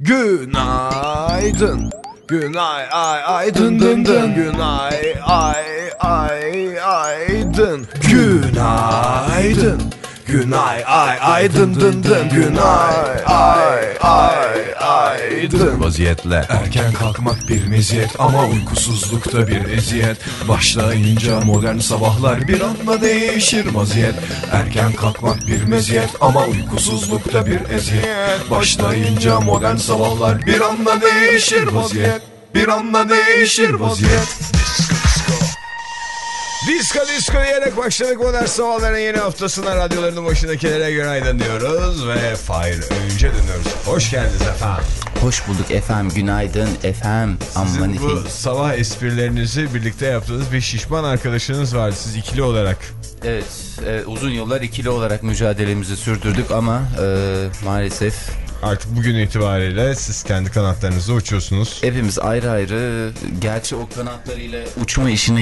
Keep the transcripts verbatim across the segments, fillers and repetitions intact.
Günaydın. Günay ay ay dın dın dın. Günay ay ay ay dın. Günaydın. Günay ay ay dın dın dın. Günay ay ay ay dın. Vaziyetle erken kalkmak bir meziyet ama uykusuzlukta bir eziyet. Başlayınca modern sabahlar bir anda değişir vaziyet. Erken kalkmak bir meziyet ama uykusuzlukta bir eziyet. Başlayınca modern sabahlar bir anda değişir vaziyet. Bir anda değişir vaziyet. Disko disko diyerek başladık modern sabahların yeni haftasına. Radyolarının başındakilere günaydın diyoruz ve Fahir Öğünç'e dönüyoruz. Hoş geldiniz efendim. Hoş bulduk efendim, günaydın efendim. Sizin Aman bu efendim. sabah esprilerinizi birlikte yaptığınız bir şişman arkadaşınız vardı, siz ikili olarak. Evet, e, uzun yıllar ikili olarak mücadelemizi sürdürdük ama e, maalesef... Artık bugün itibariyle siz kendi kanatlarınızla uçuyorsunuz. Hepimiz ayrı ayrı, gerçi o kanatlarıyla uçma işini...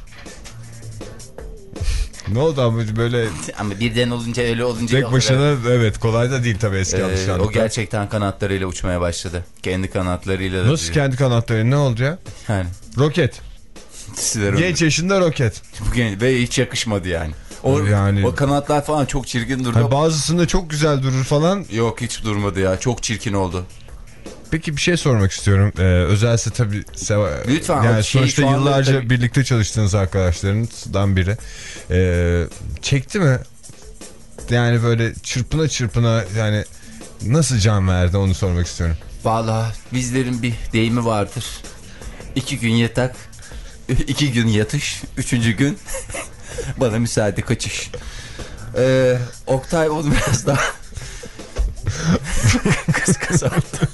Ne oldu ama böyle... Ama birden olunca öyle olunca... Tek başına evet, kolay da değil tabii eski ee, alışkanlıklar. O gerçekten kanatlarıyla uçmaya başladı. Kendi kanatlarıyla da... Nasıl kendi kanatları, ne oldu ya? Yani... Roket. Genç yaşında roket. Bugün ve hiç yakışmadı yani. O, yani... o kanatlar falan çok çirkin durdu. Hani bazısında çok güzel durur falan. Yok, hiç durmadı ya, çok çirkin oldu. Peki bir şey sormak istiyorum. Ee, özelse tabii. Lütfen. Yani şey, sonuçta yıllarca tabii... birlikte çalıştığınız arkadaşlarınızdan biri. Ee, çekti mi? Yani böyle çırpına çırpına, yani nasıl can verdi, onu sormak istiyorum. Vallahi bizlerin bir deyimi vardır. İki gün yatak, iki gün yatış, üçüncü gün bana müsaade kaçış. Ee, Oktay onu biraz daha kız kazandı.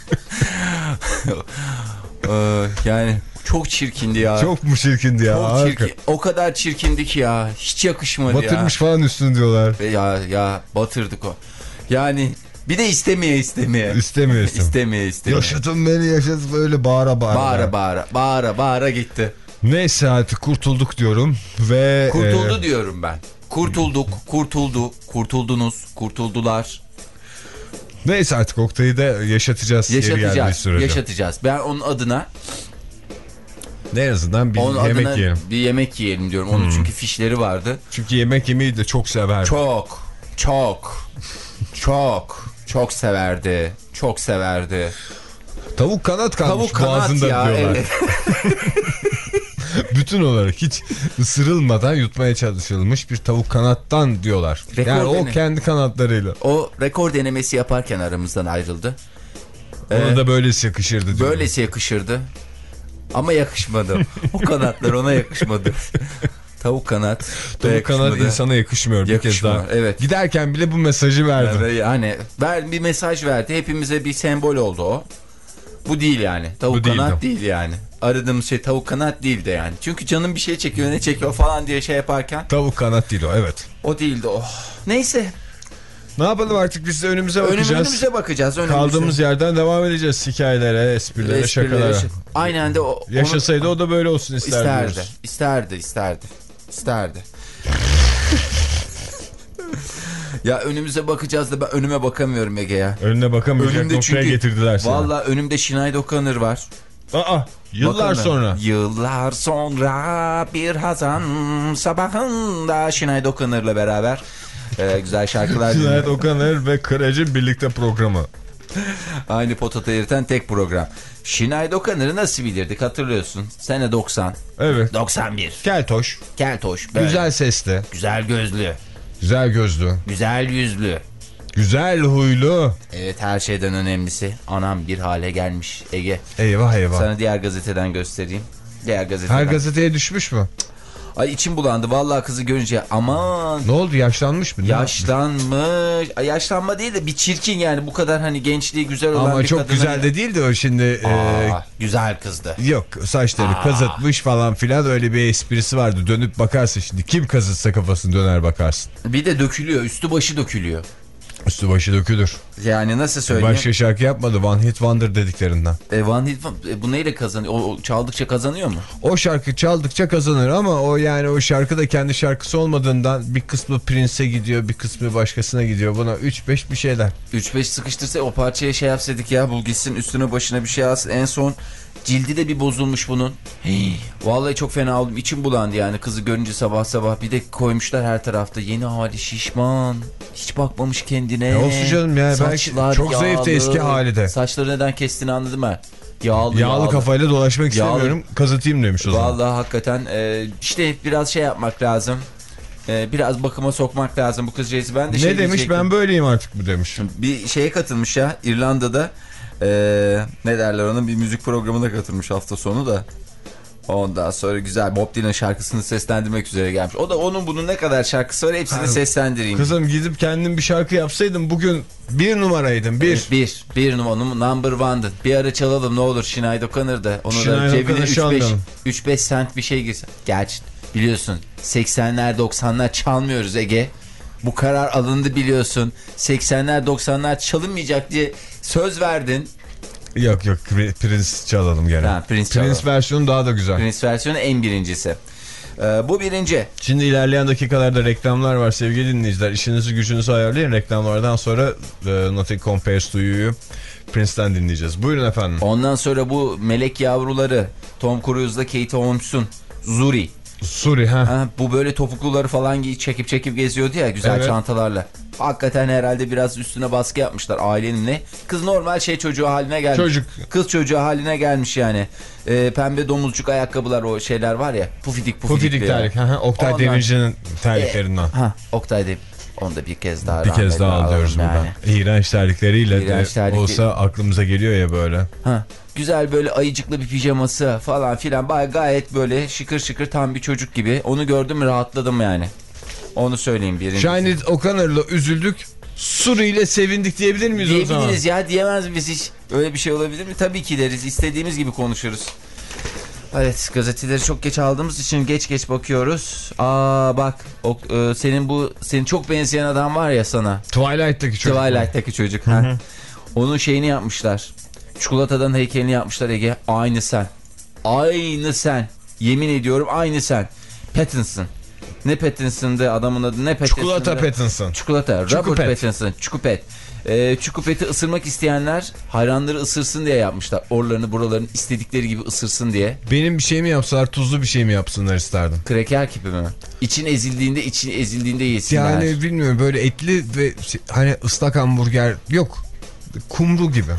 ee, yani çok çirkindi ya. Çok mu çirkindi ya? Çok çirkin. O kadar çirkindi ki ya. Hiç yakışmadı Batırmış ya. Batırmış falan üstünü diyorlar. Ya ya batırdık o. Yani bir de istemeye istemeye. İstemeye istemeye. İstemeye istemeye. Yaşatın beni, yaşatın, böyle bağıra bağıra. Bağıra bağıra. Bağıra bağıra gitti. Neyse artık kurtulduk diyorum ve... Kurtuldu e... diyorum ben. Kurtulduk, kurtuldu, kurtuldunuz, kurtuldular. Neyse artık Oktay'ı da yaşatacağız. Yaşatacağız, yaşatacağız. Ben onun adına... Ne azından bir onun yemek yiyelim. Bir yemek yiyelim diyorum. Onun hmm. çünkü fişleri vardı. Çünkü yemek yemeyi de çok severdi. Çok, çok, çok, çok severdi. Çok severdi. Tavuk kanat kalmış Tavuk kanat boğazında ya, diyorlar. Evet. Bütün olarak hiç ısırılmadan yutmaya çalışılmış bir tavuk kanattan diyorlar. Rekor yani dene. O kendi kanatlarıyla. O rekor denemesi yaparken aramızdan ayrıldı. Ona ee, da böylesi yakışırdı diyorum. Böylesi yakışırdı. Ama yakışmadı. O kanatlar ona yakışmadı. Tavuk kanat. Tavuk kanat insana yakışmıyor, yakışmıyor bir kez daha. Evet. Giderken bile bu mesajı verdi. Yani, yani ver, bir mesaj verdi. Hepimize bir sembol oldu o. Bu değil yani. Tavuk bu kanat değil, değil yani. Aradığımız şey tavuk kanat değildi yani. Çünkü canım bir şey çekiyor, ne çekiyor falan diye şey yaparken. Tavuk kanat değil o, evet. O değildi o. Neyse. Ne yapalım artık, biz de önümüze bakacağız. Önümüze bakacağız. Önümüze. Kaldığımız yerden devam edeceğiz hikayelere, esprilere, esprilere şakalara. Aynen de o. Yaşasaydı onu... o da böyle olsun isterdi. İsterdi, isterdi, isterdi. İsterdi. Ya önümüze bakacağız da ben önüme bakamıyorum Ege ya. Önüne bakamayacak noktaya çünkü, getirdiler seni. Valla önümde Sinead O'Connor var. Aa, yıllar Bakalım. sonra. Yıllar sonra bir Hazan sabahında Sinead O'Connor'la beraber e, güzel şarkılar dinliyoruz. Sinead O'Connor ve Kıracı birlikte programı. Aynı potata eriten tek program. Sinead O'Connor'ı nasıl bilirdik, hatırlıyorsun? Sene doksan. Evet. doksan bir. Keltoş. Keltoş. Böyle. Güzel sesli. Güzel gözlü. Güzel gözlü. Güzel yüzlü. Güzel huylu. Evet, her şeyden önemlisi. Anam bir hale gelmiş Ege. Eyvah eyvah. Sana diğer gazeteden göstereyim. Diğer gazeteden. Her gazeteye düşmüş mü? Ay içim bulandı vallahi kızı görünce. Aman. Ne oldu, yaşlanmış mı? Yaşlanmış. Ay, yaşlanma değil de bir çirkin yani, bu kadar hani gençliği güzel olan ama bir çok güzel hani... de değildi o şimdi. Aa, e... Güzel kızdı. Yok, saçları Aa. kazıtmış falan filan, öyle bir esprisi vardı. Dönüp bakarsın şimdi, kim kazıtsa kafasını döner bakarsın. Bir de dökülüyor, üstü başı dökülüyor. Üstü başı dökülür. Yani nasıl söyleyeyim? Başka şarkı yapmadı. One Hit Wonder dediklerinden. E, One Hit e, bu neyle kazanıyor? O, o çaldıkça kazanıyor mu? O şarkı çaldıkça kazanır ama o yani o şarkı da kendi şarkısı olmadığından bir kısmı Prince'e gidiyor, bir kısmı başkasına gidiyor. Buna üç beş bir şeyler. üç beş sıkıştırsa o parçaya şey yapsaydık ya, bul gitsin üstüne başına bir şey alsın. En son cildi de bir bozulmuş bunun. Hii, vallahi çok fena oldum. İçim bulandı yani kızı görünce sabah sabah. Bir de koymuşlar her tarafta. Yeni hali şişman. Hiç bakmamış kendine. Ne olsun canım yani. Saçlar belki çok yağlı. zayıftı eski hali de. Saçları neden kestiğini anladım ben. Yağlı, yağlı yağlı kafayla dolaşmak yağlı. istemiyorum. Kazıtayım demiş o zaman. Vallahi hakikaten e, işte biraz şey yapmak lazım. E, biraz bakıma sokmak lazım bu kızcağızı. Ben de ne şey demiş diyecektim. ben böyleyim artık mı demiş. Bir şeye katılmış ya İrlanda'da. E, ne derler ona, bir müzik programına katılmış hafta sonu da. Ondan sonra güzel Bob Dylan şarkısını seslendirmek üzere gelmiş. O da onun bunun ne kadar şarkısı var hepsini Ha, seslendireyim. Kızım gidip kendim bir şarkı yapsaydım bugün bir numaraydım. Bir. Evet, bir. Bir numara number one'dın. Bir ara çalalım ne olur Sinead O'Connor'da. Onu Sinead da cebine O'Connor üç beş sent bir şey girsin. Gerçi biliyorsun seksenler doksanlar çalmıyoruz Ege. Bu karar alındı biliyorsun. seksenler doksanlar çalınmayacak diye söz verdin. Yok yok Prince çalalım gene. Ha, Prince, Prince versiyonu daha da güzel. Prince versiyonu en birincisi. Ee, bu birinci. Şimdi ilerleyen dakikalarda reklamlar var sevgili dinleyiciler. İşinizi gücünüzü ayarlayın. Reklamlardan sonra e, Nothing Compares to You'yu Prince'ten dinleyeceğiz. Buyurun efendim. Ondan sonra bu melek yavruları Tom Cruise'la Kate Holmes'un Zuri. Suri ha. Ha, bu böyle topukluları falan giy çekip çekip geziyordu ya güzel evet. çantalarla. Hakikaten herhalde biraz üstüne baskı yapmışlar ailenimle. Kız normal şey çocuğu haline gelmiş. Çocuk. Kız çocuğu haline gelmiş yani. Ee, pembe domuzcuk ayakkabılar o şeyler var ya. Pufidik pufidik. Pufidik terlik. Ha, Oktay Ondan... Demirci'nin terliklerinden. E, ha, Oktay Demirci. Onu da bir kez daha bir kez daha alıyoruz yani. buradan. İğrenç terlikleriyle İğrenç de terlikleri... olsa aklımıza geliyor ya böyle. Ha, güzel böyle ayıcıklı bir pijaması falan filan. Gayet böyle şıkır şıkır tam bir çocuk gibi. Onu gördüm rahatladım yani. Onu söyleyeyim birinci. Sinead O'Connor'la üzüldük. Suri ile sevindik diyebilir miyiz o zaman? Diyebiliriz ya, diyemez miyiz hiç? Öyle bir şey olabilir mi? Tabii ki deriz. İstediğimiz gibi konuşuruz. Evet, gazeteleri çok geç aldığımız için geç geç bakıyoruz. Aa bak o, e, senin bu senin çok benzeyen adam var ya sana. Twilight'taki çocuk. Twilight'taki çocuk. Ha. Onun şeyini yapmışlar. Çikolatadan heykelini yapmışlar Ege. Aynı sen. Aynı sen. Yemin ediyorum aynı sen. Pattinson. Ne Pattinson'dı adamın adı, ne Pattinson'dı? Çikolata Pattinson. Çikolata. Robert Çukupet. Pattinson. Çukupet. Ee, Çukupet'i ısırmak isteyenler hayranları ısırsın diye yapmışlar. Oralarını buralarını istedikleri gibi ısırsın diye. Benim bir şey mi yapsalar, tuzlu bir şey mi yapsınlar isterdim. Kreker gibi mi? İçin ezildiğinde için ezildiğinde yesinler. Yani bilmiyorum böyle etli ve hani ıslak hamburger yok. Kumru gibi.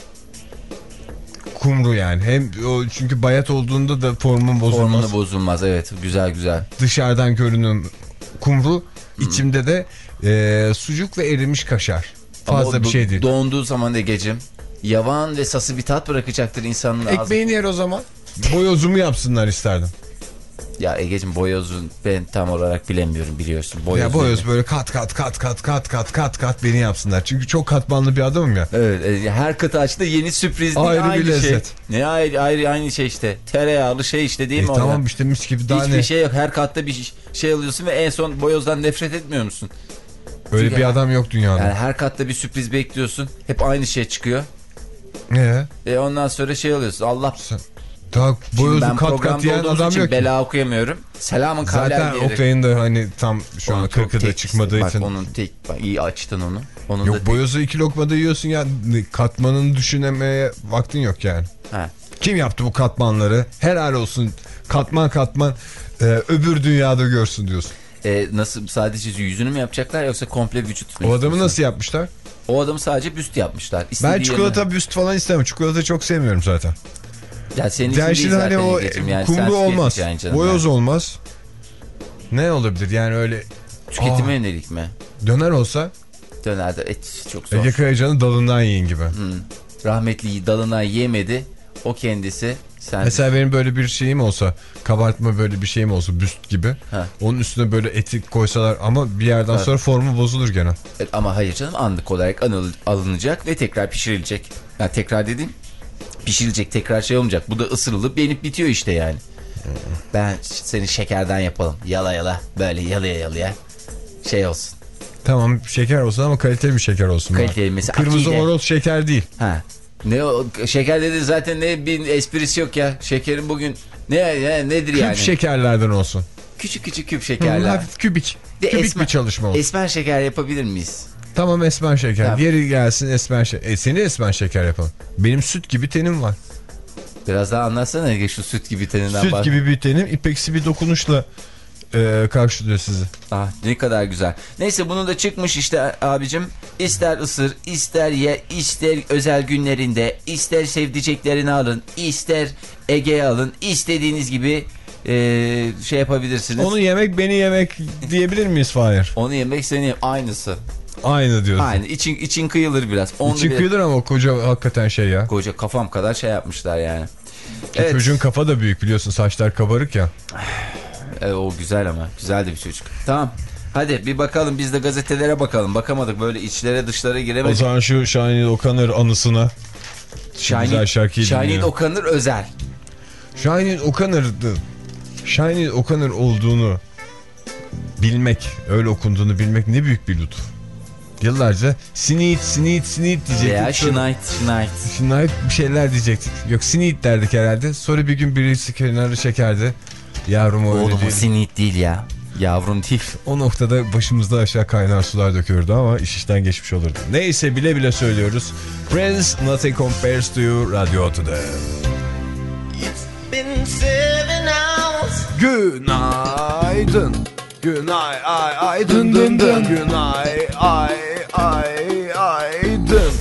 Kumru yani. Hem o çünkü bayat olduğunda da formun bozulmaz. Formunu bozulmaz evet. Güzel güzel. Dışarıdan görünüm kumru. Hmm. İçimde de e, sucuk ve erimiş kaşar. Fazla bir şey değil. Donduğu zaman Ege'cim yavan ve sası bir tat bırakacaktır insanın ağzına. Ekmeğini yer o zaman. Boyozumu yapsınlar isterdim. Ya Ege'cim boyozu ben tam olarak bilemiyorum biliyorsun. Boyoz ya boyoz böyle kat kat kat kat kat kat kat kat beni yapsınlar. Çünkü çok katmanlı bir adamım ya. Evet, her kıta açtı yeni sürpriz değil, ayrı aynı bir lezzet. Şey. Ne ayrı, ayrı aynı şey işte. Tereyağlı şey işte değil e, mi? Tamam işte mis gibi daha Hiçbir ne? şey yok. Her katta bir şey alıyorsun ve en son boyozdan nefret etmiyor musun? Öyle Çünkü bir adam yok dünyada. Yani her katta bir sürpriz bekliyorsun. Hep aynı şey çıkıyor. Ne? E ondan sonra şey alıyorsun. Allah... Sen... Daha boyozu kat kat yiyen adam yok ki. Bela okuyamıyorum. Selamın kavler zaten diyerek. Oktay'ın da hani tam şu an kırkıda çıkmadığı bak, için. Onun tek, bak, iyi açtın onu. Onun yok da boyozu iki lokmada yiyorsun ya, katmanını düşünemeye vaktin yok yani. Ha. Kim yaptı bu katmanları? Helal olsun, katman katman e, öbür dünyada görsün diyorsun. E, nasıl sadece yüzünü mü yapacaklar yoksa komple vücut mu? O adamı nasıl yapmışlar? O adamı sadece büst yapmışlar. İstediği ben çikolata yerine... büst falan istemem. Çikolata çok sevmiyorum zaten. Ya senin için değil zaten hani o yani kumru olmaz. Boyoz yani. olmaz. Ne olabilir yani öyle. Tüketime yönelik mi? Döner olsa. Dönerde et çok zor. Ege Kayacan'ın dalından yiyin gibi. Hmm. Rahmetli dalından yemedi. O kendisi. Sen mesela benim böyle bir şeyim olsa, kabartma böyle bir şeyim olsa büst gibi. Ha. Onun üstüne böyle eti koysalar ama bir yerden evet. sonra formu bozulur gene. Evet, ama hayır canım, anlık olarak anıl, alınacak ve tekrar pişirilecek. Yani tekrar dedim pişirilecek, tekrar şey olmayacak. Bu da ısırılıp yenip bitiyor işte yani. Hmm. Ben seni şekerden yapalım. Yala yala böyle yalıya yalıya şey olsun. Tamam şeker olsun ama kaliteli bir şeker olsun. Kaliteli mesela. Kırmızı Akide. horoz şeker değil. Ha. Ne o şeker dedi zaten, ne bir esprisi yok ya. Şekerin bugün ne, ne nedir Küp yani? Küp şekerlerden olsun. Küçük küçük küp şekerler. Hı, hafif kübik. De kübik esmer, bir çalışma olsun. Esmer şeker yapabilir miyiz? Tamam esmer şeker. Tamam. Diğeri gelsin esmer şeker. E, seni esmer şeker yapalım. Benim süt gibi tenim var. Biraz daha anlatsana Ege şu süt gibi teninden. Süt bahs- gibi bir tenim ipeksi bir dokunuşla e, karşılıyor sizi. Ah ne kadar güzel. Neyse bunu da çıkmış işte abicim. İster ısır, ister ye, ister özel günlerinde, ister sevdiceklerini alın, ister Ege'ye alın. İstediğiniz gibi e, şey yapabilirsiniz. Onu yemek beni yemek diyebilir miyiz Fahir? Onu yemek seni yem- aynısı. Aynı diyorsun. Aynı. İçin, için kıyılır biraz. Onda İçin bile... kıyılır ama koca hakikaten şey ya. Koca kafam kadar şey yapmışlar yani. Ki Evet. çocuğun kafa da büyük biliyorsun, saçlar kabarık ya. E, o güzel ama. Güzel de bir çocuk. Tamam. Hadi bir bakalım, biz de gazetelere bakalım. Bakamadık böyle içlere dışlara giremedik. O zaman şu Şahin Okanır anısına şu güzel şarkıyı Şahin dinleyelim. Okanır özel. Şahin Okanır'dı. Şahin Okanır olduğunu bilmek, öyle okunduğunu bilmek ne büyük bir lütuf. Yıllarca sinit sinit sinit diyecektik. Veya Schneid Schneid. Schneid bir şeyler diyecektik. Yok sinit derdik herhalde. Sonra bir gün birisi kenarı çekerdi. Yavrum o öyle Oğlum o değil. sinit değil ya. Yavrum değil. O noktada başımızda aşağı kaynar sular döküyordu ama iş işten geçmiş olurdu. Neyse bile bile söylüyoruz. Prince, Nothing Compares to You, Radyo Otu'da. Günaydın. Günay ay ay dın dın dın. Günay ay ay ay dın.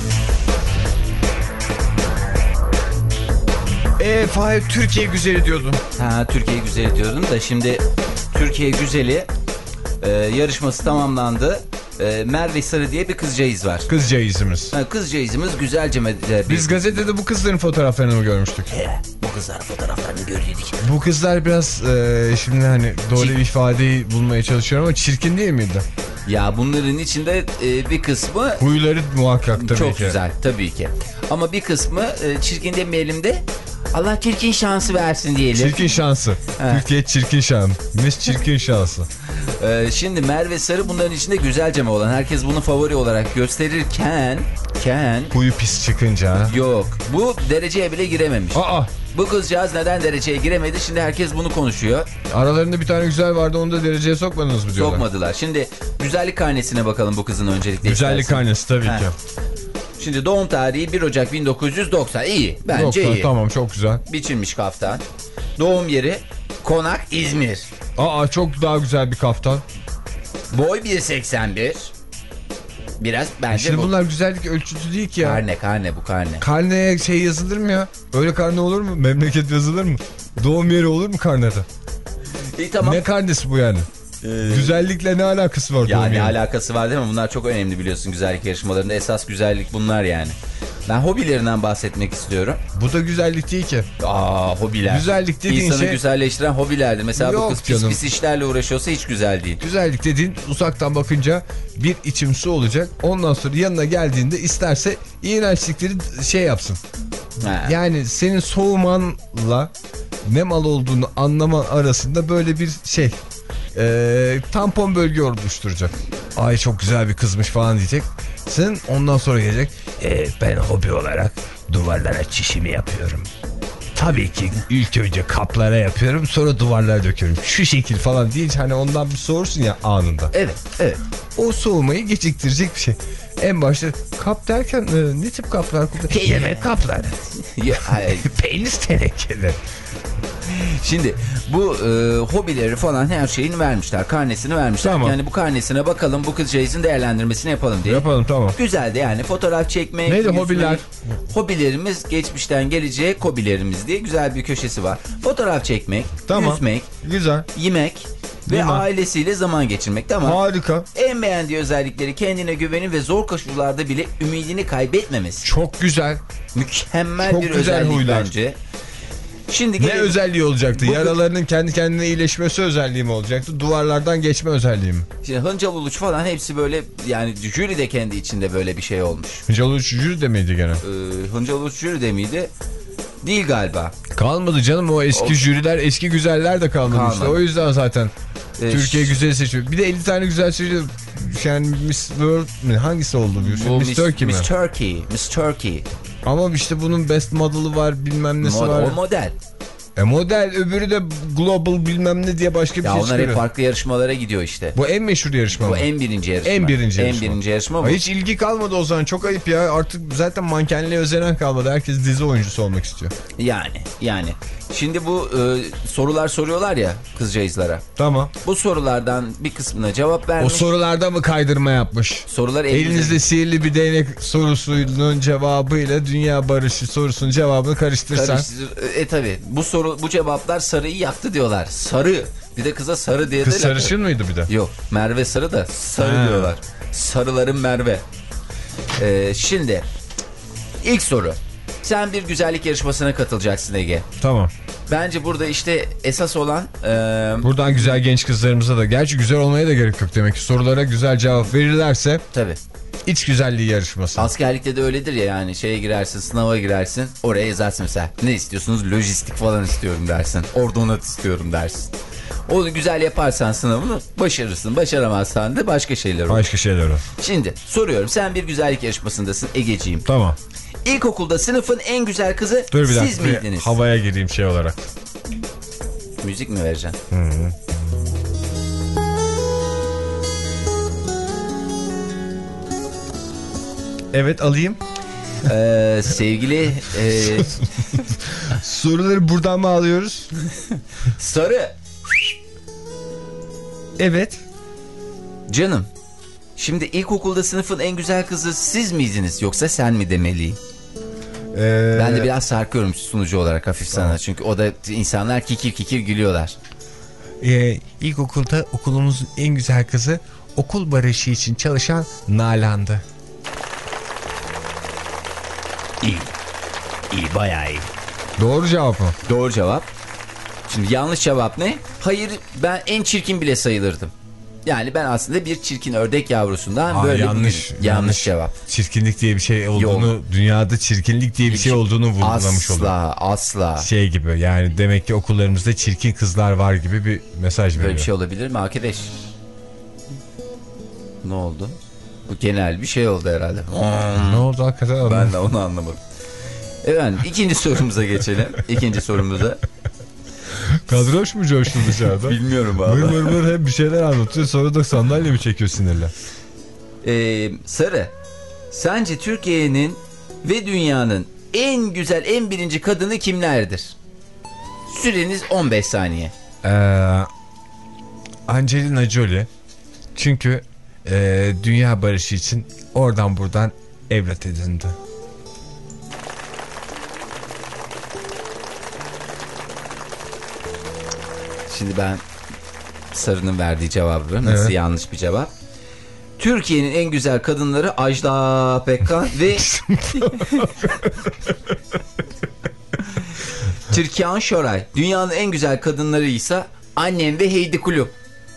Eee Fahir Türkiye güzeli diyordun. Ha, Türkiye güzeli diyordum da şimdi Türkiye güzeli e, yarışması tamamlandı. E, Merve Sarı diye bir kızcağız var. Kızcağızımız. Ha, kızcağızımız güzelce e, Biz gazetede bu kızların fotoğraflarını mı görmüştük? He, bu kızların fotoğraflarını gördük. Bu kızlar biraz e, şimdi hani doğru Çir- ifadeyi bulmaya çalışıyorum ama çirkin değil miydi? Ya bunların içinde e, bir kısmı Huyları muhakkak tabii çok ki. güzel tabii ki. Ama bir kısmı e, çirkin demeyelim de Allah çirkin şansı versin diyelim. Çirkin şansı. He. Türkiye çirkin şan. Mis çirkin şansı. Ee, şimdi Merve Sarı bunların içinde güzelceme olan, herkes bunu favori olarak gösterirken ken Huyu pis çıkınca. yok. Bu dereceye bile girememiş. Aa, Bu kızcağız neden dereceye giremedi? Şimdi herkes bunu konuşuyor. aralarında bir tane güzel vardı, onu da dereceye sokmadınız mı diyorlar. Sokmadılar. Şimdi güzellik karnesine bakalım bu kızın öncelikle. Güzellik istersen. karnesi tabii He. ki. Şimdi doğum tarihi bir Ocak bin dokuz yüz doksan. İyi. Bence Doksan, iyi. tamam çok güzel. Biçilmiş kaftan. Doğum yeri Konak, İzmir. Aa, çok daha güzel bir kaftan. Boy bir seksen bir. Biraz bence Şimdi bu. bunlar güzellik ölçütü değil ki ya. Karne karne bu karne. Karneye şey yazılır mı ya? Öyle karne olur mu? Memleket yazılır mı? Doğum yeri olur mu karnede? İyi tamam. Ne karnesi bu yani? Güzellikle ne alakası var? Ya doğum ne yeri? alakası var değil mi? Bunlar çok önemli biliyorsun güzellik yarışmalarında. Esas güzellik bunlar yani. Ben hobilerinden bahsetmek istiyorum. Bu da güzellik değil ki. Aa, hobiler. Güzellik dediğin İnsanı şey- güzelleştiren hobilerdir. Mesela Yok bu kız pis canım. pis işlerle uğraşıyorsa hiç güzel değil. Güzellik dediğin uzaktan bakınca bir içim su olacak. Ondan sonra yanına geldiğinde isterse iğrençlikleri şey yapsın. Ha. Yani senin soğumanla ne mal olduğunu anlama arasında böyle bir şey. Ee, tampon bölge oluşturacak. Ay çok güzel bir kızmış falan diyecek. Sen ondan sonra gelecek. "Ee, ben hobi olarak duvarlara çişimi yapıyorum. Tabii ki ilk önce kaplara yapıyorum, sonra duvarlara döküyorum. Şu şekil falan deyince hani ondan bir soğursun ya anında. Evet, evet. O soğumayı geciktirecek bir şey. En başta kap derken e, ne tip kaplar kullanıyor? Yemek kapları. Ya, hayır. Peynir tenekeleri. Şimdi bu e, hobileri falan her şeyini vermişler. Karnesini vermişler. Tamam. Yani bu karnesine bakalım, bu kızcağızın değerlendirmesini yapalım diye. Yapalım tamam. Güzel de yani fotoğraf çekmek. Neydi yüzmek, hobiler? Hobilerimiz geçmişten geleceğe kobilerimiz diye güzel bir köşesi var. Fotoğraf çekmek, Tamam. yüzmek, Güzel. yemek ve Değil mi? ailesiyle zaman geçirmek. Tamam. Harika. En beğendiği özellikleri kendine güveni ve zor koşullarda bile ümidini kaybetmemesi. Çok güzel. Mükemmel Çok bir güzel özellik huylar. bence. Şimdi Ne gelelim- özelliği olacaktı? Bu- Yaralarının kendi kendine iyileşmesi özelliği mi olacaktı? Duvarlardan geçme özelliği mi? Şimdi Hıncal Uluç falan hepsi böyle, yani jüri de kendi içinde böyle bir şey olmuş. Hıncal jüri de miydi gene? Ee, Hıncal Uluç jüri de miydi? Değil galiba. Kalmadı canım, o eski O- jüriler, eski güzeller de kalmadı, Kalmadı. işte. O yüzden zaten Ee, Türkiye güzeli seçiyor. Bir de elli tane güzel seçiyor. Yani Miss World mi? Hangisi oldu? Bu Miss, Miss Turkey mi? Miss Turkey. Miss Turkey. Ama işte bunun best model'ı var, bilmem nesi Mod var. O model. E model, öbürü de global bilmem ne diye başka bir Ya şey onlar çıkarıyor. hep farklı yarışmalara gidiyor işte. Bu en meşhur yarışma Bu mı? en birinci yarışma. En birinci yarışma. En birinci yarışma bu. Hiç ilgi kalmadı o zaman, çok ayıp ya. Artık zaten mankenliğe özenen kalmadı. Herkes dizi oyuncusu olmak istiyor. Yani yani. Şimdi bu e, sorular soruyorlar ya kızcağızlara. Tamam. Bu sorulardan bir kısmına cevap vermiş. O sorularda mı kaydırma yapmış? Sorular Elinizde elinizde sihirli bir değnek sorusunun cevabıyla dünya barışı sorusunun cevabını karıştırsan. karıştır. E tabi bu soru bu cevaplar sarıyı yaktı diyorlar. Sarı. Bir de kıza sarı diye de. Kız sarışın mıydı bir de? Yok, Merve Sarı da sarı Ha. diyorlar. Sarıların Merve. Ee, şimdi ilk soru. Sen bir güzellik yarışmasına katılacaksın Ege. Tamam. Bence burada işte esas olan... E, Buradan güzel genç kızlarımıza da, gerçi güzel olmaya da gerek yok demek ki, sorulara güzel cevap verirlerse tabii. iç güzelliği yarışması. Askerlikte de öyledir ya, yani şeye girersin, sınava girersin, oraya yazarsın mesela. Ne istiyorsunuz? Lojistik falan istiyorum dersin. Ordonat istiyorum dersin. Onu güzel yaparsan sınavını başarırsın. Başaramazsan da başka şeyler olur. Başka şeyler o. Şimdi soruyorum, sen bir güzellik yarışmasındasın Egeciğim. Tamam. İlkokulda sınıfın en güzel kızı Dur bir siz dakika, miydiniz? bir havaya gireyim şey olarak. Müzik mi vereceksin? Hı -hı. Evet, alayım. Ee, sevgili e... soruları buradan mı alıyoruz? Sarı. Evet. Canım, şimdi ilkokulda sınıfın en güzel kızı siz miydiniz yoksa sen mi demeliyim? Ee... Ben de biraz sarkıyorum sunucu olarak hafif sana. Tamam. Çünkü o da insanlar kikir kikir gülüyorlar. Ee, ilkokulda okulumuzun en güzel kızı okul barışı için çalışan Nalan'dı. İyi. İyi, bayağı iyi. Doğru cevap mı? Doğru cevap. Şimdi yanlış cevap ne? Hayır, ben en çirkin bile sayılırdım. Yani ben aslında bir çirkin ördek yavrusundan Aa, böyle yanlış, bir yanlış, yanlış cevap. Çirkinlik diye bir şey olduğunu, Yok. dünyada çirkinlik diye bir Hiç, şey olduğunu vurgulamış oluyor. Asla, asla. Şey gibi, yani demek ki okullarımızda çirkin kızlar var gibi bir mesaj veriyor. Böyle bir şey olabilir mi arkadaş? Ne oldu? Bu genel bir şey oldu herhalde. Hmm. Ne oldu hakikaten? Anladım. Ben de onu anlamadım. Evet, ikinci sorumuza geçelim. İkinci sorumuza. Kadroş mu coştu dışarıda? Bilmiyorum abi. Mır mır mır hep bir şeyler anlatıyor, sonra da sandalye mi çekiyor sinirle? Ee, Sarı, sence Türkiye'nin ve dünyanın en güzel, en birinci kadını kimlerdir? Süreniz on beş saniye. Ee, Angelina Jolie. Çünkü e, dünya barışı için oradan buradan evlat edindi. Şimdi ben Sarı'nın verdiği cevabı, nasıl evet. yanlış bir cevap. Türkiye'nin en güzel kadınları Ajda Pekkan ve Türkan Şoray. Dünyanın en güzel kadınları ise annem ve Heidi Klum.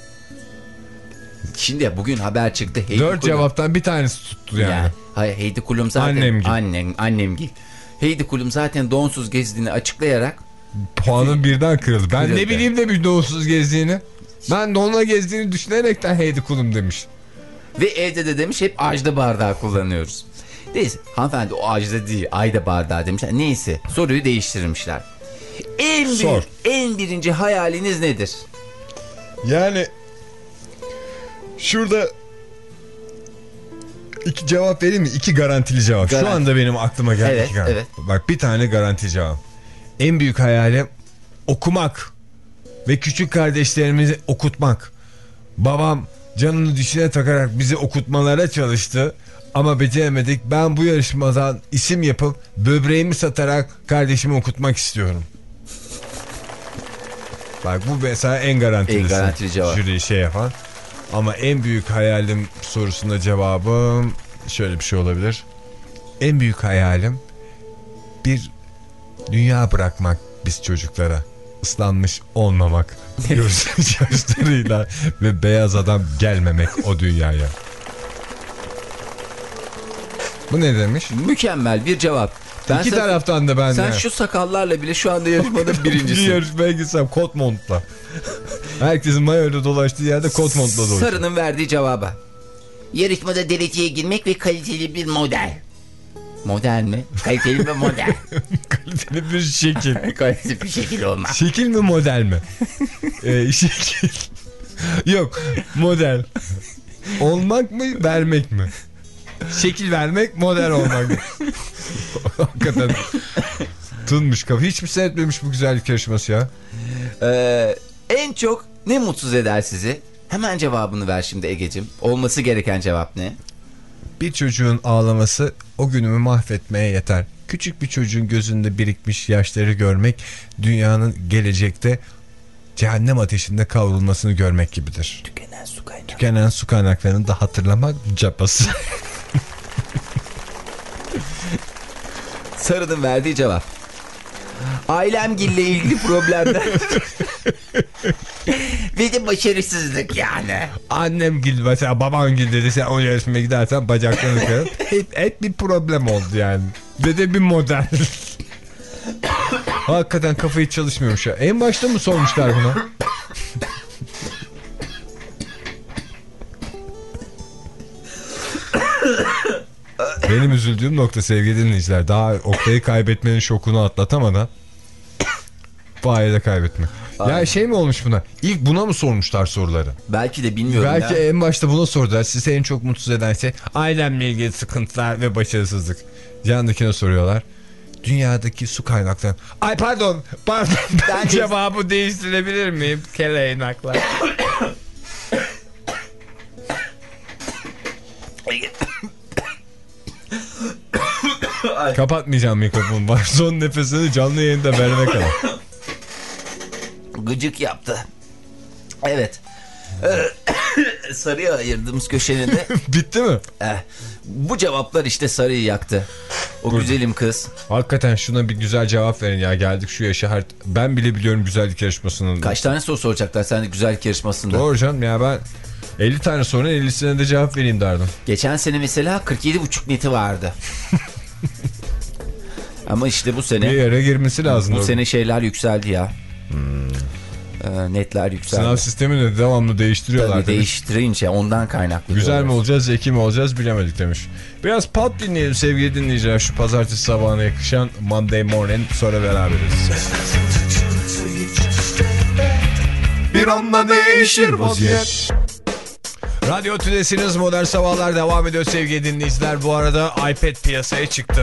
Şimdi bugün haber çıktı. Heidi Dört Klum. Cevaptan bir tanesi tuttu yani. yani hayır, Heidi Klum zaten annem gibi. Annem, annem gibi. Heidi Klum zaten donsuz gezdiğini açıklayarak puanı birden kırıldı. Ben kırıldı. Ne bileyim de bir donsuz gezdiğini. Ben donla gezdiğini düşünerekten Heidi Klum demiş. Ve evde de demiş hep Ajda bardağı kullanıyoruz. Neyse, hanımefendi o Ajda değil, Ayda bardağı demişler. Neyse, soruyu değiştirmişler. En Sor. büyük, en birinci hayaliniz nedir? Yani şurada iki cevap vereyim mi? İki garantili cevap. Garanti. Şu anda benim aklıma geldi. Evet, evet. Bak, bir tane garanti cevap. En büyük hayalim okumak ve küçük kardeşlerimizi okutmak. Babam canını dişine takarak bizi okutmalara çalıştı ama beceremedik. Ben bu yarışmadan isim yapıp böbreğimi satarak kardeşimi okutmak istiyorum. Bak, bu mesela en garantilisi. En garantili cevap. Jüri şey yapan. Ama en büyük hayalim sorusunda cevabım şöyle bir şey olabilir. En büyük hayalim bir dünya bırakmak biz çocuklara. Islanmış olmamak. Görsel yaşlarıyla ve beyaz adam gelmemek o dünyaya. Bu ne demiş? Mükemmel bir cevap. Ben İki sen, taraftan da ben Sen de. şu sakallarla bile şu anda yarışmada birincisin. Bir yarışmaya gitsem kot montla. Herkesin mayoyla dolaştığı yerde kot montla dolaşıyor. Sarı'nın verdiği cevaba. Yarışmada dereceye girmek ve kaliteli bir model. Model mi? Kaliteli bir model. Kaliteli bir şekil. Kaliteli bir şekil olmaz. Şekil mi model mi? ee, şekil. Yok, model. Olmak mı, vermek mi? Şekil vermek, model olmak mı? Hakikaten tunmuş kafa. Hiç mi seyretmemiş bu güzellik yarışması ya? Ee, en çok ne mutsuz eder sizi? Hemen cevabını ver şimdi Egeciğim. Olması gereken cevap ne? Bir çocuğun ağlaması o günümü mahvetmeye yeter. Küçük bir çocuğun gözünde birikmiş yaşları görmek, dünyanın gelecekte cehennem ateşinde kavrulmasını görmek gibidir. Tükenen su kaynakları. Tükenen su kaynaklarını da hatırlamak capası. Sarı'nın verdiği cevap. Ailemgille ilgili problemler. Ve de başarısızlık yani. Annem gil mesela, baban gil dedi, sen o yarışmaya gidersen bacaklarını kırıp hep, hep bir problem oldu yani. Ve de bir model. Hakikaten kafayı çalışmıyormuş ya. En başta mı sormuşlar buna? Benim üzüldüğüm nokta sevgili dinleyiciler, daha Oktay'ı kaybetmenin şokunu atlatamadan Fahir'i de kaybetmek. Ya şey mi olmuş buna? İlk buna mı sormuşlar soruları? Belki de bilmiyorum Belki ya. en başta buna sordular. Sizi en çok mutsuz eden şey ailemle ilgili sıkıntılar ve başarısızlık. Yanındakine soruyorlar. Dünyadaki su kaynakları. Ay pardon, pardon. Ben de... cevabı değiştirebilir miyim? Keleynaklar. Kapatmayacağım mikrofonu. Var son nefesini canlı yayında verene kadar. Gıcık yaptı. Evet. Sarı'ya ayırdığımız köşenin de... Bitti mi? Eh, bu cevaplar işte Sarı'yı yaktı. O Dur. güzelim kız. Hakikaten şuna bir güzel cevap verin ya. Geldik şu yaşa. Her... Ben bile biliyorum güzellik yarışmasının. Kaç tane soru soracaklar sen de güzellik yarışmasında? Doğru canım ya, ben elli tane sorunun ellisine de cevap vereyim derdim. Geçen sene mesela kırk yedi buçuk neti vardı. Ama işte bu sene... Bir yere girmesi lazım. Bu doğru. sene şeyler yükseldi ya. Hmm. Ee, netler yükseldi. Sınav sistemini de devamlı değiştiriyorlar. Tabii değiştirince ondan kaynaklı. Güzel diyorlar. mi olacağız, zeki mi olacağız bilemedik demiş. Biraz pop dinleyelim sevgili dinleyiciler. Şu pazartesi sabahına yakışan Monday Morning, sonra beraberiz. Bir anda değişir vaziyet. Radyo Tülesi'niz Modern Sabahlar devam ediyor sevgili dinleyiciler. Bu arada iPad piyasaya çıktı.